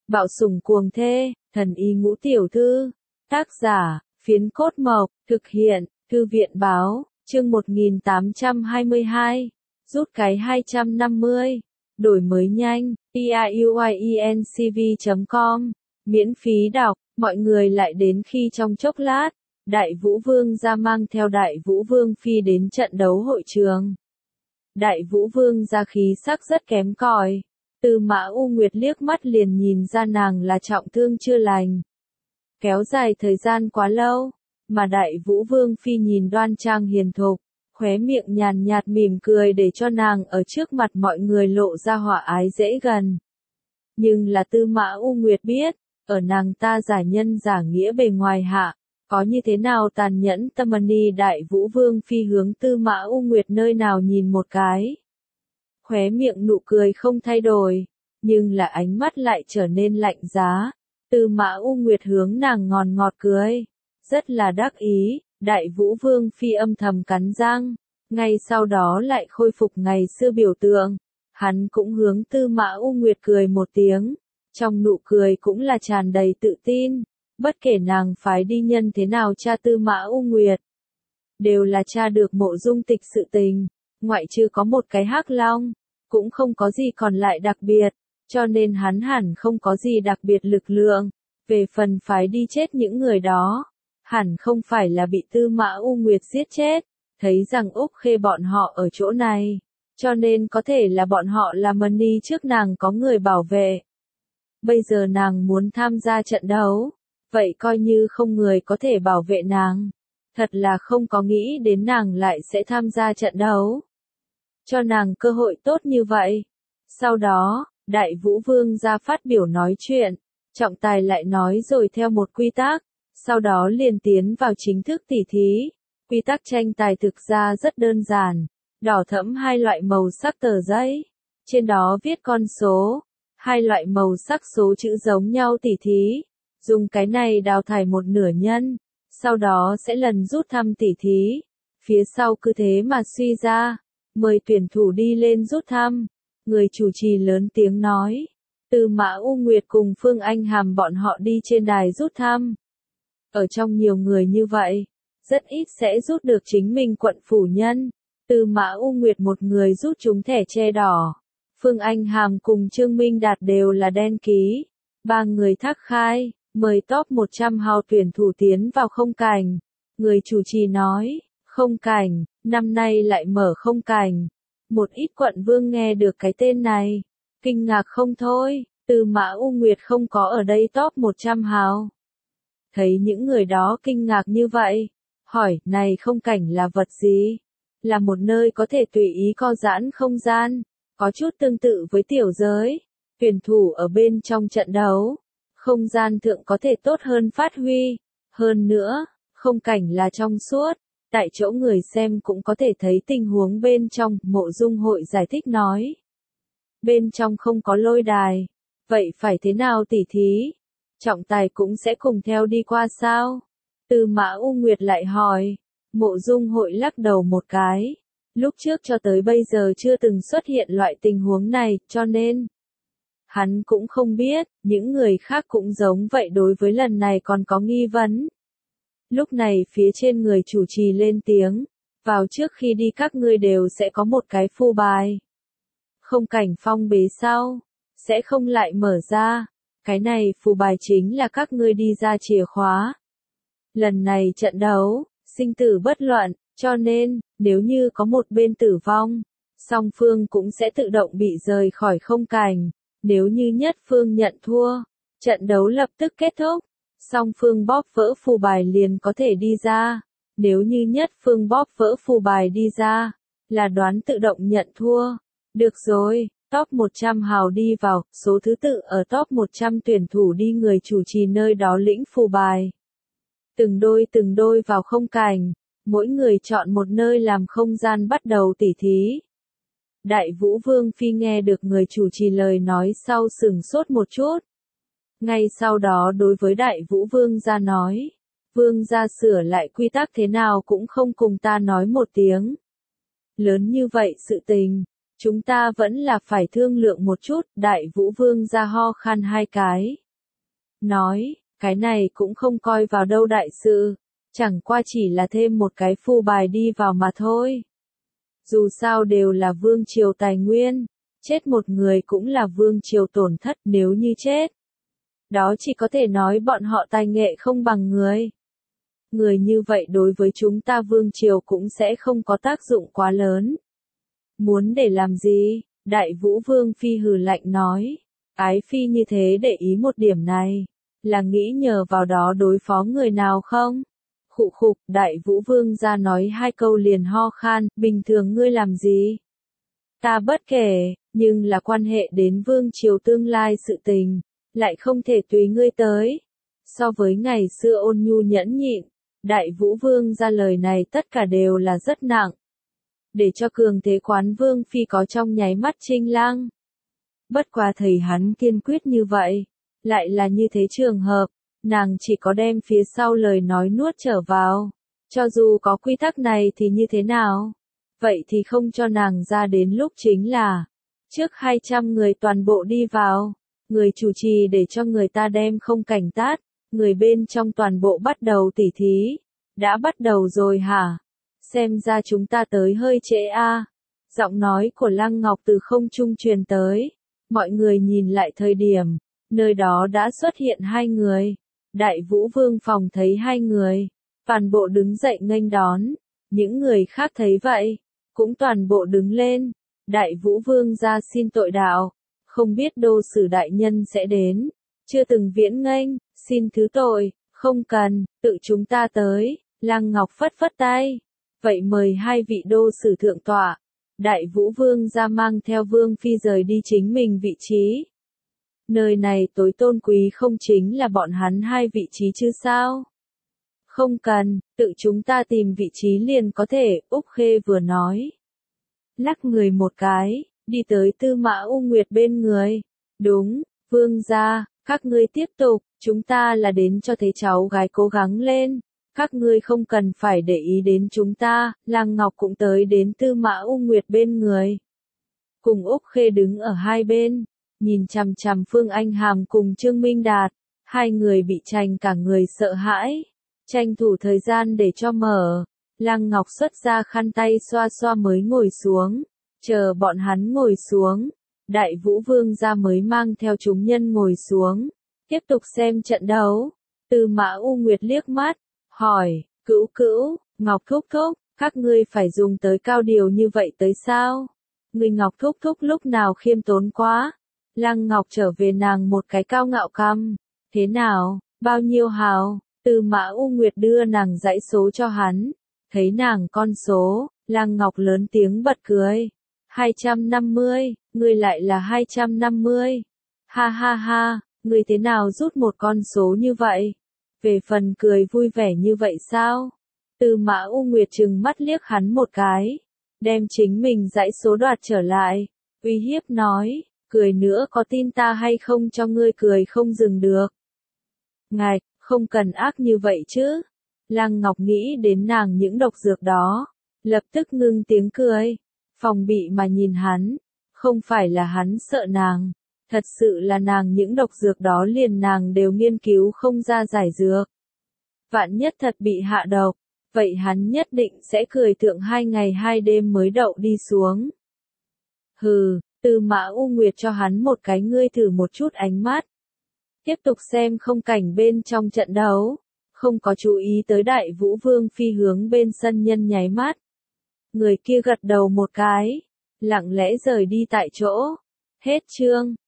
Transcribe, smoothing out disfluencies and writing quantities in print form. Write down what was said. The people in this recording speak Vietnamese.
Bạo sủng cuồng thê, thần y ngũ tiểu thư. Tác giả, Phiến Cốt Mộc, thực hiện, Thư viện báo, chương 1822. Rút cái 250. Đổi mới nhanh, piauiencv.com. Miễn phí đọc, mọi người lại đến khi trong chốc lát, Đại Vũ Vương gia mang theo Đại Vũ Vương Phi đến trận đấu hội trường. Đại Vũ Vương gia khí sắc rất kém cỏi. Tư Mã U Nguyệt liếc mắt liền nhìn ra nàng là trọng thương chưa lành. Kéo dài thời gian quá lâu, mà Đại Vũ Vương Phi nhìn đoan trang hiền thục, khóe miệng nhàn nhạt mỉm cười để cho nàng ở trước mặt mọi người lộ ra hòa ái dễ gần. Nhưng là Tư Mã U Nguyệt biết, ở nàng ta giả nhân giả nghĩa bề ngoài hạ, có như thế nào tàn nhẫn tâm ni. Đại Vũ Vương Phi hướng Tư Mã U Nguyệt nơi nào nhìn một cái. Khóe miệng nụ cười không thay đổi, nhưng là ánh mắt lại trở nên lạnh giá. Tư Mã U Nguyệt hướng nàng ngọt ngọt cười, rất là đắc ý. Đại Vũ Vương Phi âm thầm cắn răng, ngay sau đó lại khôi phục ngày xưa biểu tượng. Hắn cũng hướng Tư Mã U Nguyệt cười một tiếng, trong nụ cười cũng là tràn đầy tự tin. Bất kể nàng phái đi nhân thế nào tra Tư Mã U Nguyệt, đều là tra được Mộ Dung Tịch sự tình, ngoại trừ có một cái Hắc Long, cũng không có gì còn lại đặc biệt, cho nên hắn hẳn không có gì đặc biệt lực lượng. Về phần phái đi chết những người đó, hẳn không phải là bị Tư Mã U Nguyệt giết chết, thấy rằng Úc Khê bọn họ ở chỗ này, cho nên có thể là bọn họ làm money trước nàng có người bảo vệ. Bây giờ nàng muốn tham gia trận đấu, vậy coi như không người có thể bảo vệ nàng. Thật là không có nghĩ đến nàng lại sẽ tham gia trận đấu. Cho nàng cơ hội tốt như vậy. Sau đó, Đại Vũ Vương ra phát biểu nói chuyện, trọng tài lại nói rồi theo một quy tắc, sau đó liền tiến vào chính thức tỉ thí. Quy tắc tranh tài thực ra rất đơn giản, đỏ thẫm hai loại màu sắc tờ giấy, trên đó viết con số, hai loại màu sắc số chữ giống nhau tỉ thí, dùng cái này đào thải một nửa nhân, sau đó sẽ lần rút thăm tỉ thí, phía sau cứ thế mà suy ra, mời tuyển thủ đi lên rút thăm. Người chủ trì lớn tiếng nói, Tư Mã U Nguyệt cùng Phương Anh Hàm bọn họ đi trên đài rút thăm. Ở trong nhiều người như vậy, rất ít sẽ rút được chính mình quận phủ nhân. Tư Mã U Nguyệt một người rút trúng thẻ tre đỏ. Phương Anh Hàm cùng Trương Minh Đạt đều là đen ký. Ba người thác khai, mời top 100 hào tuyển thủ tiến vào không cảnh. Người chủ trì nói, không cảnh, năm nay lại mở không cảnh. Một ít quận vương nghe được cái tên này, kinh ngạc không thôi. Tư Mã U Nguyệt không có ở đây top 100 hào. Thấy những người đó kinh ngạc như vậy, hỏi, này không cảnh là vật gì? Là một nơi có thể tùy ý co giãn không gian, có chút tương tự với tiểu giới. Tuyển thủ ở bên trong trận đấu, không gian thượng có thể tốt hơn phát huy. Hơn nữa, không cảnh là trong suốt, tại chỗ người xem cũng có thể thấy tình huống bên trong. Mộ Dung Hội giải thích nói, bên trong không có lôi đài, vậy phải thế nào tỉ thí? Trọng tài cũng sẽ cùng theo đi qua sao? Tư Mã U Nguyệt lại hỏi. Mộ Dung Hội lắc đầu một cái. Lúc trước cho tới bây giờ chưa từng xuất hiện loại tình huống này, cho nên hắn cũng không biết. Những người khác cũng giống vậy, đối với lần này còn có nghi vấn. Lúc này phía trên người chủ trì lên tiếng, vào trước khi đi các ngươi đều sẽ có một cái phù bài. Không cảnh phong bế sau, sẽ không lại mở ra. Cái này phù bài chính là các ngươi đi ra chìa khóa. Lần này trận đấu, sinh tử bất luận, cho nên, nếu như có một bên tử vong, song phương cũng sẽ tự động bị rời khỏi không cảnh. Nếu như nhất phương nhận thua, trận đấu lập tức kết thúc. Song phương bóp vỡ phù bài liền có thể đi ra. Nếu như nhất phương bóp vỡ phù bài đi ra, là đoán tự động nhận thua. Được rồi, top 100 hào đi vào, số thứ tự ở top 100 tuyển thủ đi. Người chủ trì nơi đó lĩnh phù bài. Từng đôi vào không cảnh, mỗi người chọn một nơi làm không gian bắt đầu tỉ thí. Đại Vũ Vương Phi nghe được người chủ trì lời nói sau sửng sốt một chút. Ngay sau đó đối với Đại Vũ Vương gia nói, Vương gia sửa lại quy tắc thế nào cũng không cùng ta nói một tiếng. Lớn như vậy sự tình, Chúng ta vẫn là phải thương lượng một chút, Đại Vũ Vương ra ho khan hai cái. Nói, cái này cũng không coi vào đâu đại sự, chẳng qua chỉ là thêm một cái phù bài đi vào mà thôi. Dù sao đều là vương triều tài nguyên, chết một người cũng là vương triều tổn thất nếu như chết. Đó chỉ có thể nói bọn họ tài nghệ không bằng người. Người như vậy đối với chúng ta vương triều cũng sẽ không có tác dụng quá lớn. Muốn để làm gì? Đại Vũ Vương Phi hừ lạnh nói. Ái Phi như thế để ý một điểm này, là nghĩ nhờ vào đó đối phó người nào không? Khụ khục, Đại Vũ Vương ra nói hai câu liền ho khan, bình thường ngươi làm gì? Ta bất kể, nhưng là quan hệ đến vương triều tương lai sự tình, lại không thể tùy ngươi tới. So với ngày xưa ôn nhu nhẫn nhịn, Đại Vũ Vương ra lời này tất cả đều là rất nặng. Để cho cường thế quán Vương Phi có trong nháy mắt chinh lăng. Bất quá thầy hắn kiên quyết như vậy, lại là như thế trường hợp, nàng chỉ có đem phía sau lời nói nuốt trở vào. Cho dù có quy tắc này thì như thế nào? Vậy thì không cho nàng ra đến lúc chính là, trước 200 người toàn bộ đi vào, người chủ trì để cho người ta đem không cảnh tát, người bên trong toàn bộ bắt đầu tỉ thí. Đã bắt đầu rồi hả? Xem ra chúng ta tới hơi trễ a. Giọng nói của Lăng Ngọc từ không trung truyền tới. Mọi người nhìn lại thời điểm, nơi đó đã xuất hiện hai người. Đại Vũ Vương phòng thấy hai người, toàn bộ đứng dậy nghênh đón. Những người khác thấy vậy, cũng toàn bộ đứng lên. Đại Vũ Vương ra xin tội đạo, không biết đô sử đại nhân sẽ đến, chưa từng viễn nghênh, xin thứ tội, không cần, tự chúng ta tới. Lăng Ngọc phất phất tay. Vậy mời hai vị đô sử thượng tọa. Đại Vũ Vương ra mang theo Vương Phi rời đi chính mình vị trí. Nơi này tối tôn quý không chính là bọn hắn hai vị trí chứ sao? Không cần, tự chúng ta tìm vị trí liền có thể, Úc Khê vừa nói. Lắc người một cái, đi tới Tư Mã U Nguyệt bên người. Đúng, Vương gia, các ngươi tiếp tục, chúng ta là đến cho thấy cháu gái cố gắng lên. Các ngươi không cần phải để ý đến chúng ta, Lăng Ngọc cũng tới đến Tư Mã U Nguyệt bên người. Cùng Úc Khê đứng ở hai bên, nhìn chằm chằm Phương Anh Hàm cùng Trương Minh Đạt, hai người bị chành cả người sợ hãi, tranh thủ thời gian để cho mở. Lăng Ngọc xuất ra khăn tay xoa xoa mới ngồi xuống, chờ bọn hắn ngồi xuống, Đại Vũ Vương ra mới mang theo chúng nhân ngồi xuống, tiếp tục xem trận đấu. Tư Mã U Nguyệt liếc mắt, hỏi, Cữu Cữu, Ngọc Thúc Thúc, các ngươi phải dùng tới cao điều như vậy tới sao? Người Ngọc Thúc Thúc lúc nào khiêm tốn quá? Lăng Ngọc trở về nàng một cái cao ngạo căm. Thế nào, bao nhiêu hào? Tư Mã U Nguyệt đưa nàng dãy số cho hắn. Thấy nàng con số, Lăng Ngọc lớn tiếng bật cười. 250, ngươi lại là 250. Ha ha ha, ngươi thế nào rút một con số như vậy? Về phần cười vui vẻ như vậy sao? Tư Mã U Nguyệt trừng mắt liếc hắn một cái, đem chính mình dãy số đoạt trở lại, uy hiếp nói, cười nữa có tin ta hay không cho ngươi cười không dừng được. Ngài, không cần ác như vậy chứ. Lăng Ngọc nghĩ đến nàng những độc dược đó, lập tức ngưng tiếng cười, phòng bị mà nhìn hắn, không phải là hắn sợ nàng, thật sự là nàng những độc dược đó liền nàng đều nghiên cứu không ra giải dược. Vạn nhất thật bị hạ độc, vậy hắn nhất định sẽ cười thượng 2 ngày 2 đêm mới đậu đi xuống. Hừ, Tư Mã U Nguyệt cho hắn một cái ngươi thử một chút ánh mắt. Tiếp tục xem không cảnh bên trong trận đấu, không có chú ý tới Đại Vũ Vương Phi hướng bên sân nhân nháy mắt. Người kia gật đầu một cái, lặng lẽ rời đi tại chỗ. Hết chương.